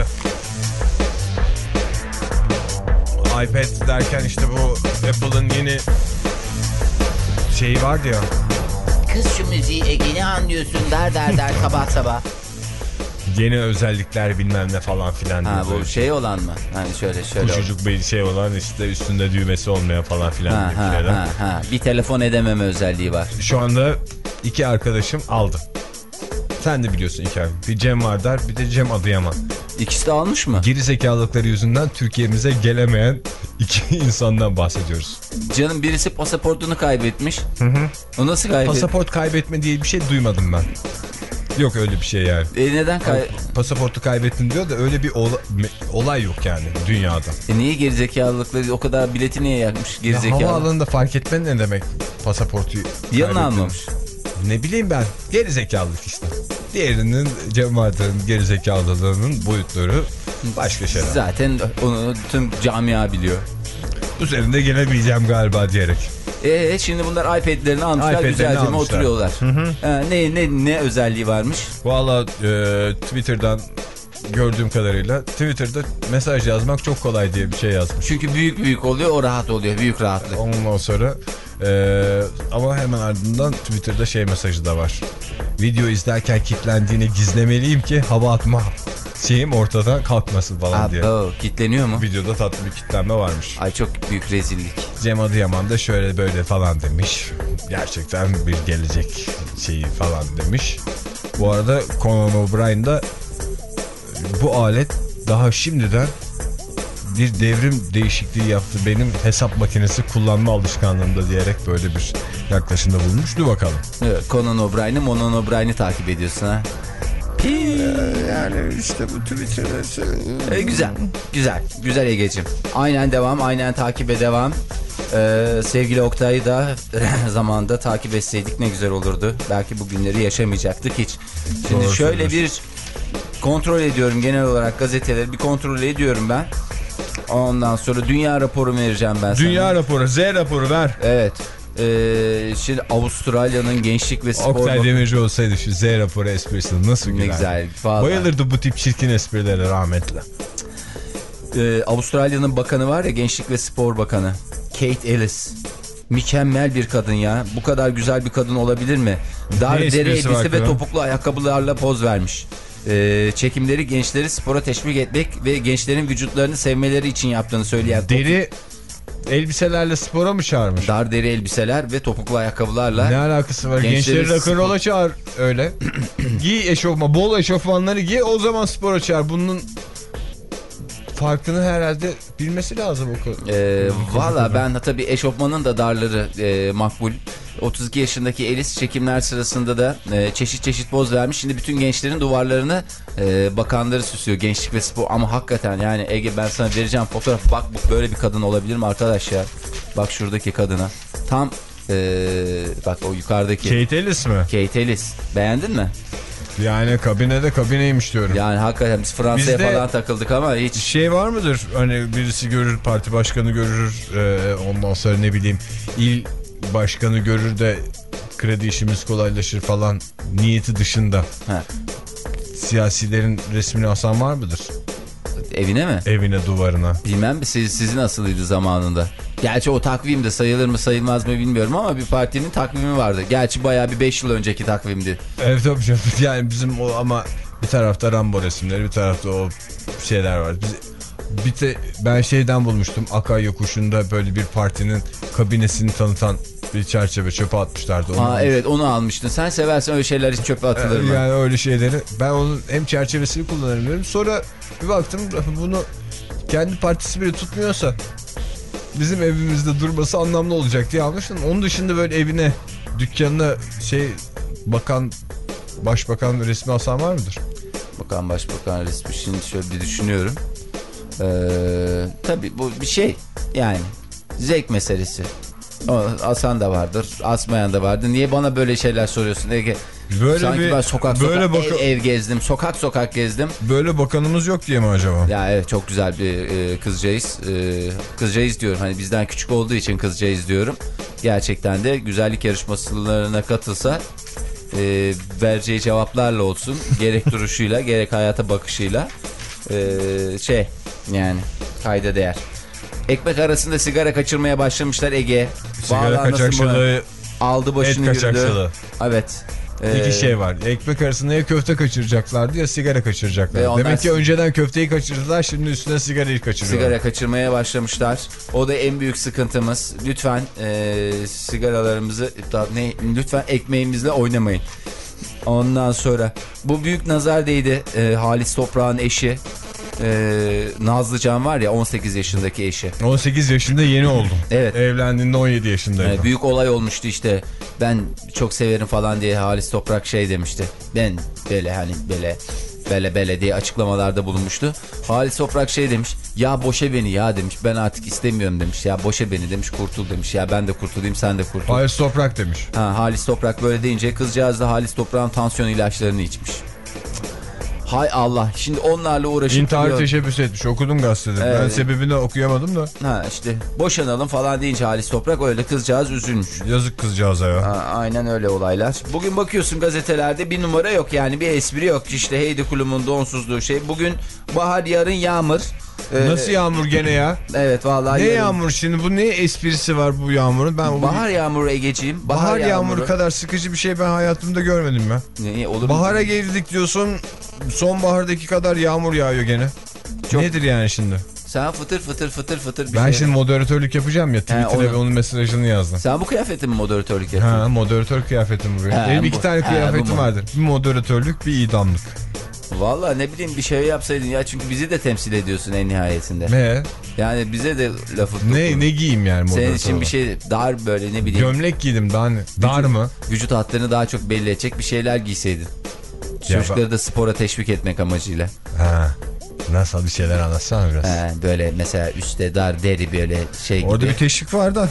iPad derken işte bu Apple'ın yeni şeyi vardı ya. Kız şu müziği Ege ne anlıyorsun der der der sabah sabah. Yeni özellikler bilmem ne falan filan. Ha bu şey, şey olan mı? Hani şöyle şöyle. Küçücük bir şey olan, işte üstünde düğmesi olmayan falan filan. Ha, ha, ha, ha. Bir telefon edememe özelliği var. Şu anda iki arkadaşım aldı. Sen de biliyorsun iki arkadaşım. Bir Cem Vardar, bir de Cem Adıyaman. İkisi de almış mı? Geri zekalıkları yüzünden Türkiye'mize gelemeyen iki insandan bahsediyoruz. Canım birisi pasaportunu kaybetmiş. Hı hı. O nasıl kaybetmiş? Pasaport kaybetme diye bir şey duymadım ben. Yok öyle bir şey yani. E neden kay... Pasaportu kaybettin diyor da öyle bir ola... olay yok yani dünyada. E niye gerizekalılıkları o kadar bileti niye yakmış gerizekalı? Ya havaalanında fark etmen ne demek pasaportu yanına almamış. Ne bileyim ben, gerizekalılık işte. Diğerinin cemaatin gerizekalılığının boyutları başka şeyler. Zaten onu tüm camia biliyor. Üzerinde gelemeyeceğim galiba diyerek. Ee şimdi bunlar iPad'lerini almışlar, iPad'lerini güzelce almışlar. Oturuyorlar. Hı hı. Ee, ne ne ne özelliği varmış? Valla e, Twitter'dan gördüğüm kadarıyla Twitter'da mesaj yazmak çok kolay diye bir şey yazmış. Çünkü büyük büyük oluyor, o rahat oluyor, büyük rahatlık. Ondan sonra e, ama hemen ardından Twitter'da şey mesajı da var. Video izlerken kilitlendiğini gizlemeliyim ki hava atma şeyim ortadan kalkmasın falan Abo, diye. kilitleniyor mu? Videoda tatlı bir kilitlenme varmış. Ay çok büyük rezillik. Cem Adıyaman da şöyle böyle falan demiş. Gerçekten bir gelecek şeyi falan demiş. Bu arada Conan O'Brien da bu alet daha şimdiden bir devrim değişikliği yaptı benim hesap makinesi kullanma alışkanlığımda diyerek böyle bir yaklaşımda bulunmuş. Dur bakalım. Evet, Conan O'Brien'i, Monan O'Brien'i takip ediyorsun ha. Yani işte bu Twitter'da... E, güzel, güzel, güzel Egeciğim. Aynen devam, aynen takibe devam. Ee, sevgili Oktay'ı da zamanında takip etseydik ne güzel olurdu. Belki bu günleri yaşamayacaktık hiç. Şimdi Doğru şöyle bir kontrol ediyorum genel olarak gazeteleri. Bir kontrol ediyorum ben. Ondan sonra dünya raporu vereceğim ben sana. Dünya raporu, Z raporu ver. Evet. Ee, şimdi Avustralya'nın gençlik ve spor... Oktay Demirci olsaydı şu Z raporu esprisini nasıl güler? Ne güzel. Vallahi. Bayılırdı bu tip çirkin esprilere rahmetli. Ee, Avustralya'nın bakanı var ya, gençlik ve spor bakanı. Kate Ellis. Mükemmel bir kadın ya. Bu kadar güzel bir kadın olabilir mi? Dar deri elbise ve topuklu ayakkabılarla poz vermiş. Ee, çekimleri gençleri spora teşvik etmek ve gençlerin vücutlarını sevmeleri için yaptığını söyleyen... Deri elbiselerle spora mı çağırmış? Dar deri elbiseler ve topuklu ayakkabılarla... Ne alakası var? Gençleri Gençleri rock'n'roll'a çağır öyle. Giy eşofman, bol eşofmanları giy, o zaman spora çağır. Bunun farkını herhalde bilmesi lazım o kadar. Ee, Valla ben tabii eşofmanın da darları e, makbul. otuz iki yaşındaki Elis çekimler sırasında da e, çeşit çeşit poz vermiş. Şimdi bütün gençlerin duvarlarını e, bakanları süsüyor, gençlik ve spor. Ama hakikaten yani Ege, ben sana vereceğim fotoğraf. Bak bu böyle bir kadın olabilir mi arkadaş ya? Bak şuradaki kadına. Tam e, bak o yukarıdaki. Kate Ellis mi? Kate Ellis. Beğendin mi? Yani kabinede kabineymiş diyorum. Yani hakikaten biz Fransa'ya Bizde falan takıldık ama hiç... Şey var mıdır? Hani birisi görür, parti başkanı görür, e, ondan sonra ne bileyim il başkanı görür de kredi işimiz kolaylaşır falan niyeti dışında. Ha. Siyasilerin resmini asan var mıdır? Evine mi? Evine, duvarına. Bilmem siz, sizin nasılıydı zamanında? Gerçi o takvim de sayılır mı sayılmaz mı bilmiyorum ama bir partinin takvimi vardı. Gerçi bayağı bir beş yıl önceki takvimdi. Evet tabii canım. Yani bizim o ama bir tarafta Rambo resimleri, bir tarafta o şeyler var. Biz, bir de ben şeyden bulmuştum. Akay Yokuşu'nda böyle bir partinin kabinesini tanıtan bir çerçeve, çöpe atmışlardı. Onu Aa, almıştım. evet onu almıştın. Sen seversen öyle şeyler hiç çöpe atılır mı? Yani öyle şeyleri. Ben onun hem çerçevesini kullanırım diyorum. Sonra bir baktım bunu kendi partisi bile tutmuyorsa bizim evimizde durması anlamlı olacak diye almıştım. Onun dışında böyle evine, dükkanına şey bakan, başbakan resmi asan var mıdır? Bakan başbakan resmi, şimdi şöyle bir düşünüyorum. Ee, tabii bu bir şey yani zevk meselesi. O, asan da vardır, asmayan da vardır. Niye bana böyle şeyler soruyorsun Ege? Böyle sanki bir, ben sokak böyle sokak baka... ev, ev gezdim, sokak sokak gezdim. Böyle bakanımız yok diye mi acaba? Ya evet, çok güzel bir e, kızcağız. E, kızcağız diyorum, hani bizden küçük olduğu için kızcağız diyorum. Gerçekten de güzellik yarışmalarına katılsa e, vereceği cevaplarla olsun, gerek duruşuyla gerek hayata bakışıyla e, şey yani kayda değer. Ekmek arasında sigara kaçırmaya başlamışlar Ege. Sigara kaçakçılığı, aldı başını et yürüdü. kaçakçılığı. Evet. İki Ee, şey var. Ekmek arasında ya köfte kaçıracaklardı ya sigara kaçıracaklardı. Demek ki önceden köfteyi kaçırdılar, şimdi üstüne sigarayı kaçırıyorlar. Sigara kaçırmaya başlamışlar. O da en büyük sıkıntımız. Lütfen e, sigaralarımızı ne, lütfen ekmeğimizle oynamayın. Ondan sonra bu büyük nazar değdi. E, Halis Toprak'ın eşi. Ee, Nazlıcan var ya, on sekiz yaşındaki eşi. on sekiz yaşında yeni oldum. Evet. Evlendiğinde on yedi yaşındaydım. Ee, büyük olay olmuştu işte. Ben çok severim falan diye Halis Toprak şey demişti. Ben böyle hani böyle böyle böyle diye açıklamalarda bulunmuştu. Halis Toprak şey demiş. Ya boşa beni ya demiş. Ben artık istemiyorum demiş. Ya boşa beni demiş. Kurtul demiş. Ya ben de kurtulayım, sen de kurtul. Halis Toprak demiş. Ha, Halis Toprak böyle deyince kızcağız da Halis Toprak'ın tansiyon ilaçlarını içmiş. Hay Allah, şimdi onlarla uğraşıp İntihar diyor. teşebbüs etmiş, okudum gazetede. Evet. Ben sebebini okuyamadım da. Ha işte boşanalım falan deyince Halis Toprak öyle, kızcağız üzülmüş. Yazık kızcağıza ya. Ha, aynen öyle olaylar. Bugün bakıyorsun gazetelerde bir numara yok yani, bir espri yok. İşte Heidi Klum'un donsuzluğu şey. Bugün bahar, yarın yağmur. Ee, Nasıl yağmur gene ya? Evet vallahi. Ne yarın... yağmur şimdi, bu ne esprisi var bu yağmurun? Ben bahar yağmuru Egeciğim. Bahar, bahar yağmuru kadar sıkıcı bir şey ben hayatımda görmedim ben. Ne, olur Bahara mu? girdik diyorsun, sonbahardaki kadar yağmur yağıyor gene. Çok... Nedir yani şimdi? Sen fıtır fıtır fıtır fıtır bir ben şey. şimdi moderatörlük yapacağım ya, Twitter'e ve onun mesajını yazdım. Sen bu kıyafetin mi moderatörlük yapıyorsun? Ha, moderatör kıyafetim bu. Ha, benim bu, iki tane ha, kıyafetim vardır. Bir moderatörlük, bir idamlık. Valla ne bileyim, bir şey yapsaydın ya, çünkü bizi de temsil ediyorsun en nihayetinde. Ne? Yani bize de lafı Ne, ne giyeyim yani moderatör? Senin için bir şey dar böyle, ne bileyim. Gömlek giydim daha ne? Dar vücut, mı? Vücut hatlarını daha çok belli edecek bir şeyler giyseydin. Çocukları da spora teşvik etmek amacıyla. Ha. Nasıl bir şeyler anlatsana biraz. He, böyle mesela üstte dar deri böyle şey gibi. Orada bir teşvik var da.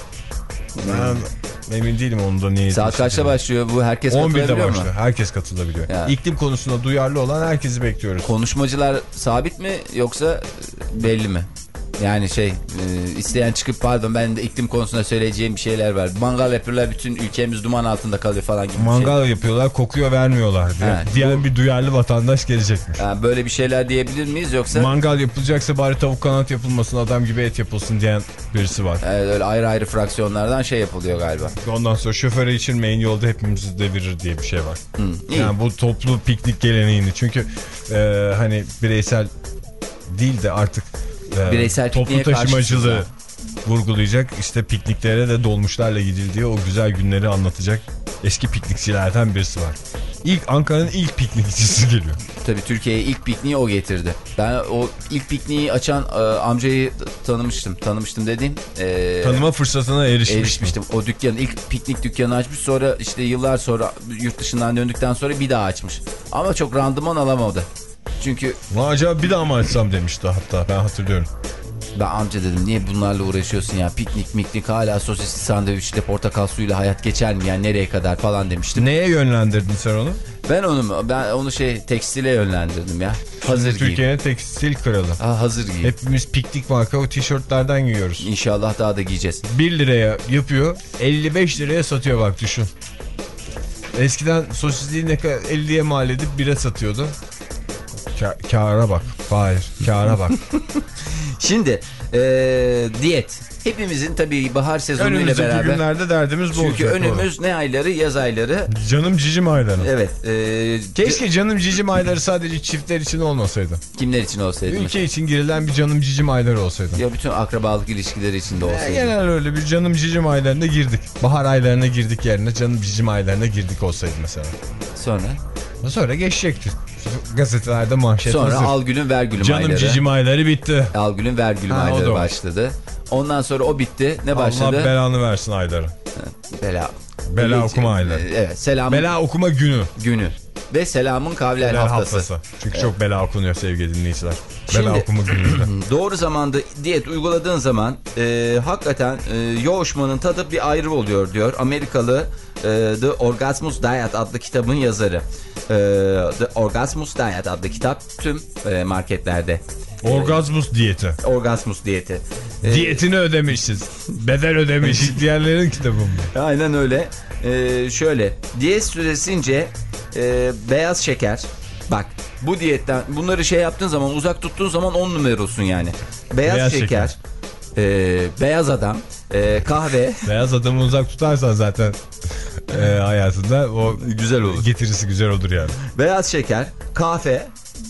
Ben emin değilim onun da niye. Saat kaçta başlıyor bu? Herkes katılabiliyor mu? on birde başlıyor. Herkes katılabiliyor. Ya. İklim konusunda duyarlı olan herkesi bekliyoruz. Konuşmacılar sabit mi yoksa belli mi? Yani şey e, isteyen çıkıp pardon ben de iklim konusunda söyleyeceğim bir şeyler var. Mangal yapıyorlar, bütün ülkemiz duman altında kalıyor falan gibi. Mangal şey. yapıyorlar, kokuyor vermiyorlar diye. Evet. Diyen bir duyarlı vatandaş gelecekmiş. Yani böyle bir şeyler diyebilir miyiz yoksa? Mangal yapılacaksa bari tavuk kanat yapılmasın, adam gibi et yapılsın diyen birisi var. Evet, öyle ayrı ayrı fraksiyonlardan şey yapılıyor galiba. Ondan sonra şoföre içirmeyin yolda hepimizi devirir diye bir şey var. Hı, yani bu toplu piknik geleneğini çünkü e, hani bireysel değil de artık e, bireysel toplu taşımacılığı vurgulayacak. İşte pikniklere de dolmuşlarla gidildiği o güzel günleri anlatacak eski piknikçilerden birisi var. İlk Ankara'nın ilk piknikçisi geliyor. Tabii Türkiye'ye ilk pikniği o getirdi. Ben o ilk pikniği açan e, amcayı tanımıştım. Tanımıştım dediğim. E, Tanıma fırsatına erişmiştim. Erişmiştim. O dükkanı ilk piknik dükkanı açmış. Sonra işte yıllar sonra yurt dışından döndükten sonra bir daha açmış. Ama çok randıman alamadı. Çünkü... Acaba bir daha mı açsam demişti hatta, ben hatırlıyorum. Ben amca dedim niye bunlarla uğraşıyorsun ya, piknik miknik hala sosisli sandviçle portakal suyuyla hayat geçer mi yani, nereye kadar falan demiştim. Neye yönlendirdin sen onu? Ben onu ben onu şey tekstile yönlendirdim ya. Hazır giy. Türkiye'nin tekstil kralı. Ha, hazır giy. Hepimiz piknik marka o tişörtlerden giyiyoruz. İnşallah daha da giyeceğiz. bir liraya yapıyor, elli beş liraya satıyor bak düşün. Eskiden sosisliği ne kadar elliye mal edip bire satıyordu. Ka kâra bak. Hayır, kâra bak. Şimdi ee, diyet. Hepimizin tabii bahar sezonuyla önümüzdeki beraber. Önümüzdeki günlerde derdimiz bu çünkü olacak. Çünkü önümüz doğru. Ne ayları? Yaz ayları. Canım cicim ayları. Evet. E, Keşke canım cicim ayları sadece çiftler için olmasaydı. Kimler için olsaydı? Ülke mesela? için girilen bir canım cicim ayları olsaydı. Ya bütün akrabalık ilişkileri içinde olsaydı. Ya, genel öyle bir canım cicim aylarına girdik. Bahar aylarına girdik yerine canım cicim aylarına girdik olsaydı mesela. Sonra? Sonra geçecekti. Gazetelerde manşet Sonra hazır. al gülüm ver gülüm canım ayları. Canım cicim ayları bitti. Al gülüm ver gülüm ha, ayları başladı. Ondan sonra o bitti. Ne başladı? Allah belanı versin ayları. Bela. Bela Hiç, okuma ayları. Evet. Selam. Bela okuma günü. Günü. Ve selamın kavler haftası. haftası. Çünkü evet. çok bela okunuyor sevgili dinleyiciler. Şimdi, bela okuma günü. Doğru zamanda diyet uyguladığın zaman e, hakikaten e, yoğuşmanın tadı bir ayrı oluyor diyor. Amerikalı e, The Orgasmus Diet adlı kitabın yazarı. E, The Orgasmus Diet adlı kitap tüm e, marketlerde. Orgasmus diyeti. Orgasmus diyeti. Diyetini ödemişiz. Bedel ödemişiz. Diğerlerin kitabı mı? Aynen öyle. Ee, şöyle. Diyet süresince e, beyaz şeker. Bak bu diyetten bunları şey yaptığın zaman, uzak tuttuğun zaman on numarasın yani. Beyaz, beyaz şeker. şeker. E, beyaz adam. E, kahve. Beyaz adamı uzak tutarsan zaten e, hayatında o güzel olur. Getirisi güzel olur yani. Beyaz şeker, kahve,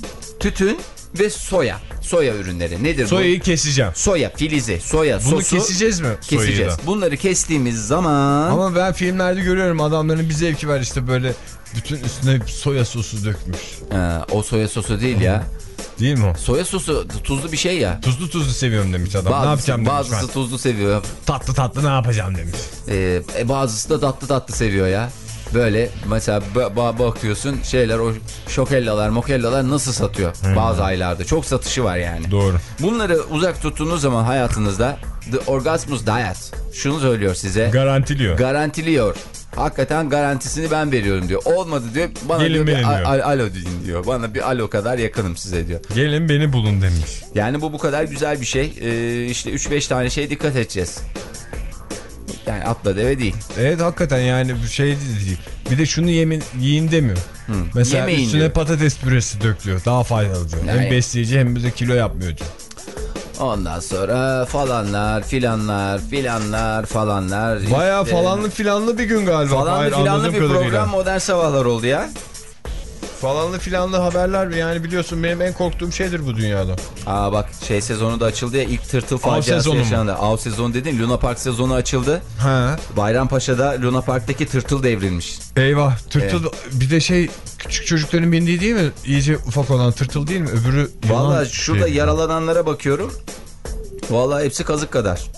tütün ve soya. Soya ürünleri. Nedir Soyayı bu? Soyayı keseceğim. Soya, filizi, soya Bunu sosu. Bunu keseceğiz mi? Keseceğiz. Bunları kestiğimiz zaman... Ama ben filmlerde görüyorum adamların bir zevki var işte böyle bütün üstüne soya sosu dökmüş. Ha, o soya sosu değil ya. Değil mi o? Soya sosu tuzlu bir şey ya. Tuzlu tuzlu seviyorum demiş adam. Bazısı, ne yapacağım demiş. Bazısı ben. tuzlu seviyor. Tatlı tatlı ne yapacağım demiş. Ee, e, bazısı da tatlı tatlı seviyor ya. Böyle mesela bakıyorsun şeyler, o şokellalar mokellalar nasıl satıyor hmm. bazı aylarda. Çok satışı var yani. Doğru. Bunları uzak tuttuğunuz zaman hayatınızda The Orgasmus Diet şunu söylüyor size. Garantiliyor. Garantiliyor. Hakikaten garantisini ben veriyorum diyor. Olmadı diyor. Bana Gelin diyor, bir diyor. Al alo deyin diyor. Bana bir alo kadar yakınım size diyor. Gelin beni bulun demiş. Yani bu bu kadar güzel bir şey. Ee, işte üç beş tane şey dikkat edeceğiz. Yani atla deve değil. Evet hakikaten yani bu şey değil. Bir de şunu yemin, yiyin demiyor. Hı. Mesela yemeyin üstüne diyor. Patates püresi dökülüyor. Daha faydalı diyor. Yani. Hem besleyici hem de kilo yapmıyor diyor. Ondan sonra falanlar filanlar filanlar falanlar. Bayağı işte. falanlı filanlı bir gün galiba. Falanlı Hayır, filanlı bir program filan. Modern Sabahlar oldu ya. Falanlı filanlı haberler yani biliyorsun benim en korktuğum şeydir bu dünyada. Aa bak şey sezonu da açıldı ya, ilk tırtıl faciası yaşandı. Av sezonu dedin, Luna Park sezonu açıldı. Ha. Bayrampaşa'da Luna Park'taki tırtıl devrilmiş. Eyvah tırtıl evet. Bir de şey küçük çocukların bindiği değil mi? İyice ufak olan tırtıl değil mi? Öbürü valla şurada şey yaralananlara bakıyorum. Valla hepsi kazık kadar.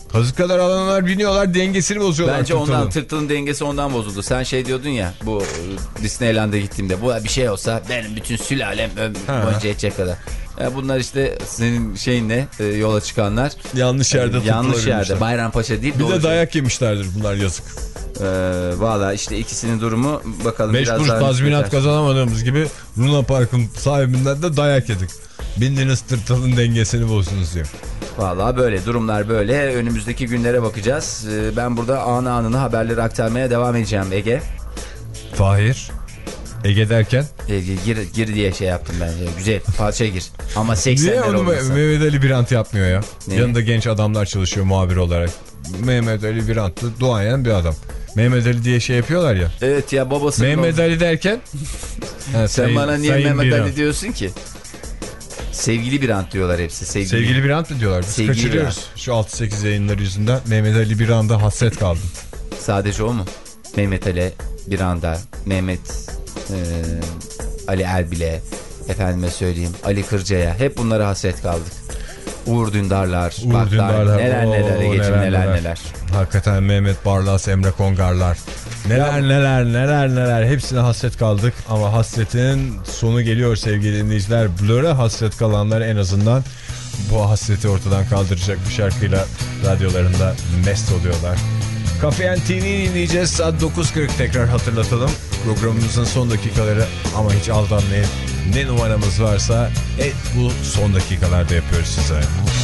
Kazık kadar alanlar biniyorlar, dengesini bozuyorlar. Bence tırtılın. ondan tırtılın dengesi ondan bozuldu. Sen şey diyordun ya, bu Disneyland'a gittiğimde bu bir şey olsa benim bütün sülalem ömrüm boyunca edecek kadar. Ya bunlar işte senin şeyinle e, yola çıkanlar. Yanlış yerde Yanlış yerde. Bayrampaşa değil. Bir de dayak yemişlerdir bunlar, yazık. Ee, Valla işte ikisinin durumu bakalım. Beş kuruş tazminat kazanamadığımız gibi Luna Park'ın sahibinden de dayak yedik. Bindiniz tırtılın dengesini bozdunuz diye. Valla böyle durumlar böyle. Önümüzdeki günlere bakacağız. Ee, ben burada anı anını haberleri aktarmaya devam edeceğim Ege. Fahir. Ege derken? Ege gir, gir diye şey yaptım ben. Güzel parça gir. Ama seksenler Niye onu olmasın. Mehmet Ali Birant yapmıyor ya? Ne? Yanında genç adamlar çalışıyor muhabir olarak. Mehmet Ali Birant da duayen bir adam. Mehmet Ali diye şey yapıyorlar ya. Evet ya, babası. Mehmet Ali derken? Ha, Sen sayın, bana niye sayın Mehmet Birant. Ali diyorsun ki? Sevgili Birant diyorlar hepsi. Sevgili, Sevgili Birant mı diyorlar? Biz Sevgili kaçırıyoruz. Birant. Şu altı sekiz yayınları yüzünden Mehmet Ali Birant'a hasret kaldım. Sadece o mu? Mehmet Ali Biranda, Mehmet e, Ali Erbil'e, efendime söyleyeyim Ali Kırca'ya, hep bunlara hasret kaldık. Uğur Dündarlar, Uğur bak Dündarlar, neler oo, neler Ege'cim, neler, neler neler. neler. Hakikaten Mehmet Barlas, Emre Kongarlar. Neler neler neler neler, hepsine hasret kaldık. Ama hasretin sonu geliyor sevgili dinleyiciler. Blur'a hasret kalanlar en azından bu hasreti ortadan kaldıracak bir şarkıyla radyolarında mest oluyorlar. Cafe and T V'yi dinleyeceğiz. Saat dokuz kırk, tekrar hatırlatalım. Programımızın son dakikaları, ama hiç aldanmayın. Ne numaramız varsa et bu son dakikalarda yapıyoruz size.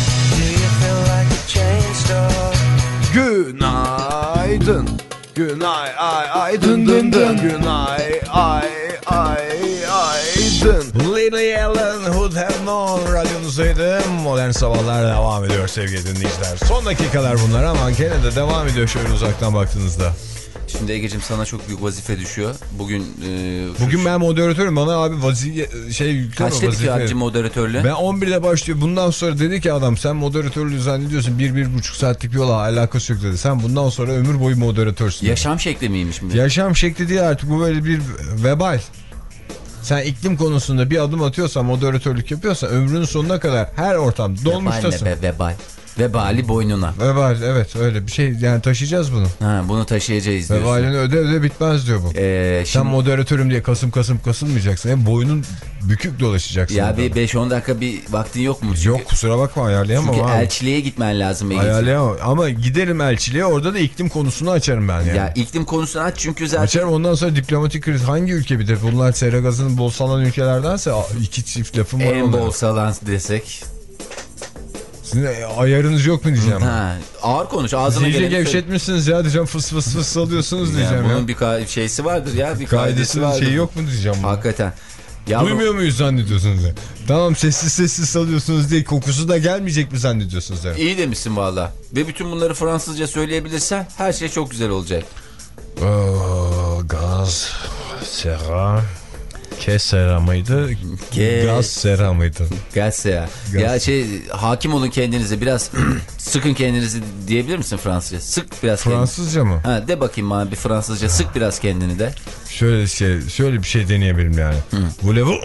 Günaydın. Günay ay ay dın dın dın. Günay ay ay ay dın. Lily Allen Would Have Known radyonuzdaydı. Modern Sabahlar devam ediyor sevgili dinleyiciler. Son dakikalar bunlar ama gene de devam ediyor şöyle uzaktan baktığınızda. Şimdi Ege'cim sana çok büyük vazife düşüyor. Bugün e, Bugün ben moderatörüm, bana abi vazife şey yükleme, kaçta bitiyor vazife. abicim moderatörlüğü? Ben on birde başlıyor. Bundan sonra dedi ki adam, sen moderatörlüğü zannediyorsun, bir bir buçuk saatlik bir yola alakası yok dedi. Sen bundan sonra ömür boyu moderatörsün. Yaşam şekli miymiş mi? Yaşam şekli değil artık, bu böyle bir vebal. Sen iklim konusunda bir adım atıyorsan, moderatörlük yapıyorsan ömrünün sonuna kadar her ortam dolmuştasın. Vebal ne be, vebal. Vebali boynuna. Vebal, evet, öyle bir şey yani, taşıyacağız bunu. Ha, bunu taşıyacağız diyorsun. Vebalini öde öde bitmez diyor bu. Ee, Sen şimdi... moderatörüm diye kasım kasım kasılmayacaksın. Hem boynun bükük dolaşacaksın. Ya orada. bir beş on dakika bir vaktin yok mu? Çünkü, Yok, kusura bakma, ayarlayamam çünkü abi. elçiliğe gitmen lazım Ege'ciğim. Ayarlayamam ama giderim elçiliğe, orada da iklim konusunu açarım ben yani. Ya iklim konusunu aç çünkü zaten... Açarım, ondan sonra diplomatik kriz. Hangi ülke bir de bunlar sera gazının bol salan ülkelerdense iki çift lafım var. En onlara. bol salan desek. Sizin ayarınız yok mu diyeceğim. Ha, ağır konuş, ağzına İyice geleni söyle. gevşetmişsiniz ya diyeceğim, fıs fıs fıs salıyorsunuz Ya diyeceğim bunun ya. bir ka- şeysi vardır ya, bir kaidesi Kaidesi vardır. şey yok mu diyeceğim. Buna. Hakikaten. Ya Duymuyor muyuz zannediyorsunuz ya? Tamam, sessiz sessiz salıyorsunuz değil, kokusu da gelmeyecek mi zannediyorsunuz ya? İyi demişsin valla. Ve bütün bunları Fransızca söyleyebilirsen her şey çok güzel olacak. Oh, gaz sera. Ke sera mıydı? Ke... Gaz sera mıydı? Gelse ya. Gaz. Ya şey, hakim olun kendinize, biraz sıkın kendinizi diyebilir misin Fransızca? Sık biraz kendini. Fransızca mı? Ha, de bakayım bana bir Fransızca, sık biraz kendini de. Şöyle şey, şöyle bir şey deneyebilirim yani. Voulez-vous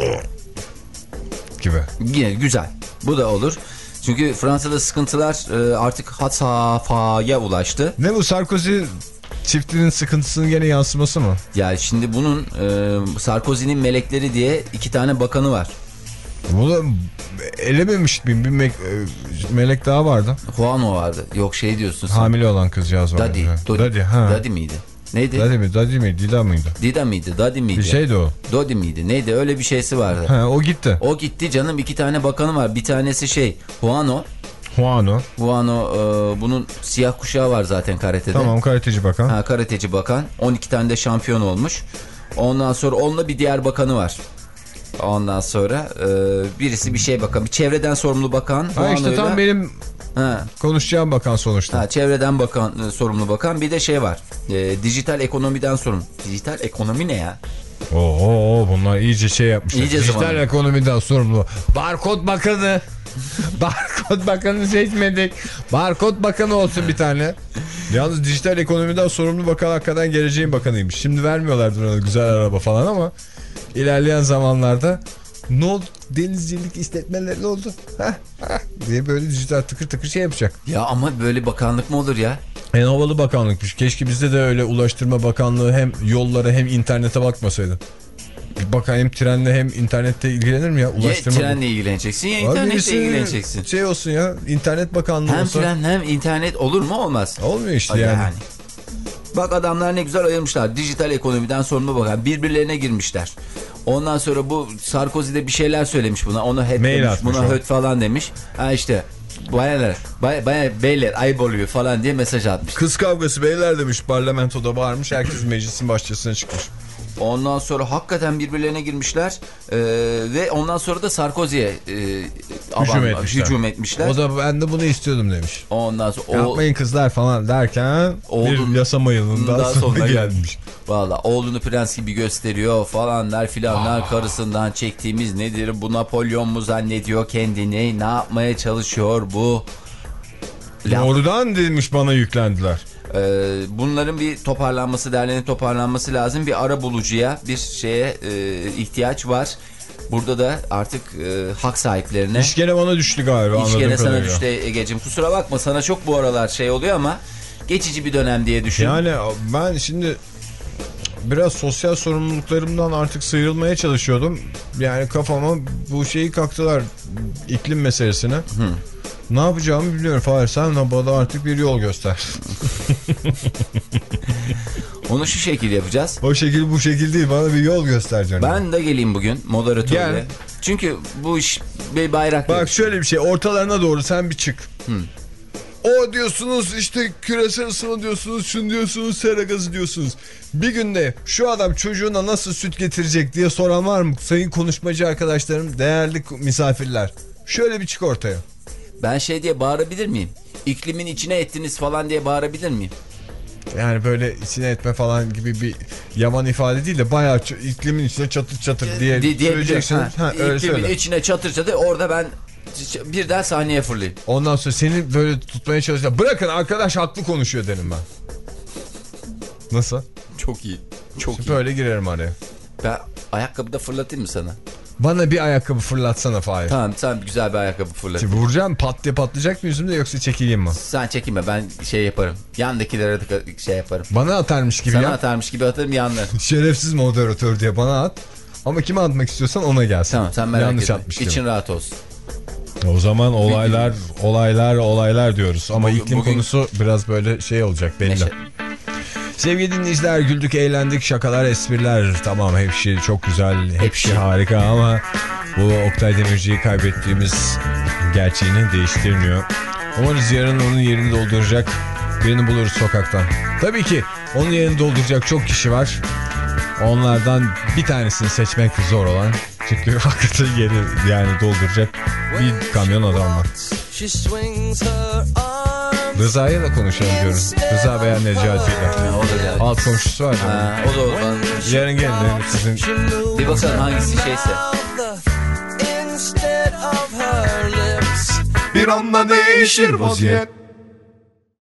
gibi. Yine güzel. Bu da olur. Çünkü Fransa'da sıkıntılar e, artık hat safhaya ulaştı. Ne bu, Sarkozy çiftinin sıkıntısının gene yansıması mı? Ya şimdi bunun e, Sarkozy'nin melekleri diye iki tane bakanı var. Bu da elememiş bir, bir me e, melek daha vardı. Juano vardı. Yok şey diyorsun sen. Hamile olan kızcağız vardı. Dadi. Dodi. Dadi, ha. Dadi miydi? Neydi? Dadi mi? Dadi mi? Dida mıydı? Dida mıydı? Dadi miydi? Bir şeydi o. Dodi miydi? Neydi? Öyle bir şeysi vardı. Ha, o gitti. O gitti canım, iki tane bakanı var. Bir tanesi şey Juano. Juano. Juano e, bunun siyah kuşağı var zaten karatede. Tamam, karateci bakan. Ha, karateci bakan. on iki tane de şampiyon olmuş. Ondan sonra onunla bir diğer bakanı var. Ondan sonra e, birisi bir şey bakan. Bir çevreden sorumlu bakan. Ha işte tam benim ha. konuşacağım bakan sonuçta. Ha, çevreden bakan, e, sorumlu bakan. Bir de şey var. E, dijital ekonomiden sorumlu. Dijital ekonomi ne ya? Oo, oo, bunlar iyice şey yapmışlar. İyice Dijital zamanı. ekonomiden sorumlu. Barkod bakanı. Barkod bakanı seçmedik. Barkod bakanı olsun bir tane. Yalnız dijital ekonomiden sorumlu bakan hakikaten geleceğin bakanıymış. Şimdi vermiyorlardır ona güzel araba falan ama ilerleyen zamanlarda Ne oldu? Denizcilik işletmeleri ne oldu? Heh, heh diye böyle dijital tıkır tıkır şey yapacak. Ya ama böyle bakanlık mı olur ya? En havalı bakanlıkmış. Keşke bizde de öyle Ulaştırma Bakanlığı hem yollara hem internete bakmasaydı. Bakan hem trenle hem internette ilgilenir mi ya? Ulaştırma Ya trenle ilgileneceksin ya internetle ilgileneceksin. Şey olsun ya, internet bakanlığı hem olsa. Hem tren hem internet olur mu olmaz. Olmuyor işte yani. yani. Bak adamlar ne güzel ayırmışlar. Dijital ekonomiden sorumlu bakan. Birbirlerine girmişler. Ondan sonra bu Sarkozy de bir şeyler söylemiş buna. Ona het Mail demiş, buna höt falan demiş. Ha işte bayanlar, bay, bayan, beyler ayıp oluyor falan diye mesaj atmış. Kız kavgası beyler demiş, parlamentoda bağırmış. Herkes meclisin bahçesine çıkmış. Ondan sonra hakikaten birbirlerine girmişler ee, ve ondan sonra da Sarkozy'ye e, hücum, etmişler. hücum etmişler. O da ben de bunu istiyordum demiş. Ondan sonra yapmayın kızlar falan derken oğlun, bir yasama yılından sonra, sonra gelmiş. Valla oğlunu prens gibi gösteriyor falanlar filanlar. Aa. Karısından çektiğimiz nedir, bu Napolyon mu zannediyor kendini, ne yapmaya çalışıyor bu? Doğrudan demiş, bana yüklendiler. Ee, bunların bir toparlanması, derlenip toparlanması lazım. Bir ara bulucuya, bir şeye e, ihtiyaç var. Burada da artık e, hak sahiplerine. İş gene bana düştü galiba. İş gene sana düştü Egeciğim. Kusura bakma, sana çok bu aralar şey oluyor ama geçici bir dönem diye düşün. Yani ben şimdi biraz sosyal sorumluluklarımdan artık sıyrılmaya çalışıyordum. Yani kafama bu şeyi kaktılar, iklim meselesine. Hı. Ne yapacağımı biliyorum Fahir, sen bana artık bir yol göster. Onu şu şekilde yapacağız. O şekil bu şekil değil, bana bir yol göster canım. Ben de geleyim bugün moderatörle. Gel. Çünkü bu iş bir bayrak. Bak değil. Şöyle bir şey, ortalarına doğru sen bir çık. Hı. O diyorsunuz işte küresel ısınma diyorsunuz, şunu diyorsunuz, sera gazı diyorsunuz. Bir günde şu adam çocuğuna nasıl süt getirecek diye soran var mı? Sayın konuşmacı arkadaşlarım, değerli misafirler. Şöyle bir çık ortaya. Ben şey diye bağırabilir miyim? İklimin içine ettiniz falan diye bağırabilir miyim? Yani böyle içine etme falan gibi bir yaman ifade değil de bayağı iklimin içine çatır çatır diye Di söyleyeceksin. Ha, ha, iklimin söyle. içine çatır çatır, orada ben birden sahneye fırlayayım. Ondan sonra seni böyle tutmaya çalışacağım. Bırakın arkadaş haklı konuşuyor derim ben. Nasıl? Çok iyi. Çok Şimdi iyi. Böyle girerim araya. Ben ayakkabı da fırlatayım mı sana? Bana bir ayakkabı fırlatsana Fahir. Tamam, sen güzel bir ayakkabı fırlat. Şimdi vuracağım, pat diye patlayacak mı yüzümde, yoksa çekileyim mi? Sen çekinme, ben şey yaparım. Yandakilere de şey yaparım. Bana atarmış gibi Sana yap. atarmış gibi atarım yanına. Şerefsiz moderatör diye bana at. Ama kime atmak istiyorsan ona gelsin. Tamam, sen merak Yanlış etme. atmış İçin gibi. rahat olsun. O zaman olaylar olaylar olaylar diyoruz. Ama Bugün, iklim bugün... konusu biraz böyle şey olacak belli. Neşe. Sevgili dinleyiciler, güldük, eğlendik, şakalar, espriler, tamam, hepsi çok güzel, hepsi harika ama bu Oktay Demirci'yi kaybettiğimiz gerçeğini değiştirmiyor. Umarız yarın onun yerini dolduracak birini buluruz sokaktan. Tabii ki onun yerini dolduracak çok kişi var. Onlardan bir tanesini seçmek zor olan, çünkü hakikaten yeri yani dolduracak bir kamyon adam var. Rıza'ya da konuşalım diyorum. Rıza veya Necati'yle. Alt komşusu var ya. Ha, o da o. Yarın gelin sizin. Bir bakalım hangisi şeyse. Bir anda değişir vaziyet.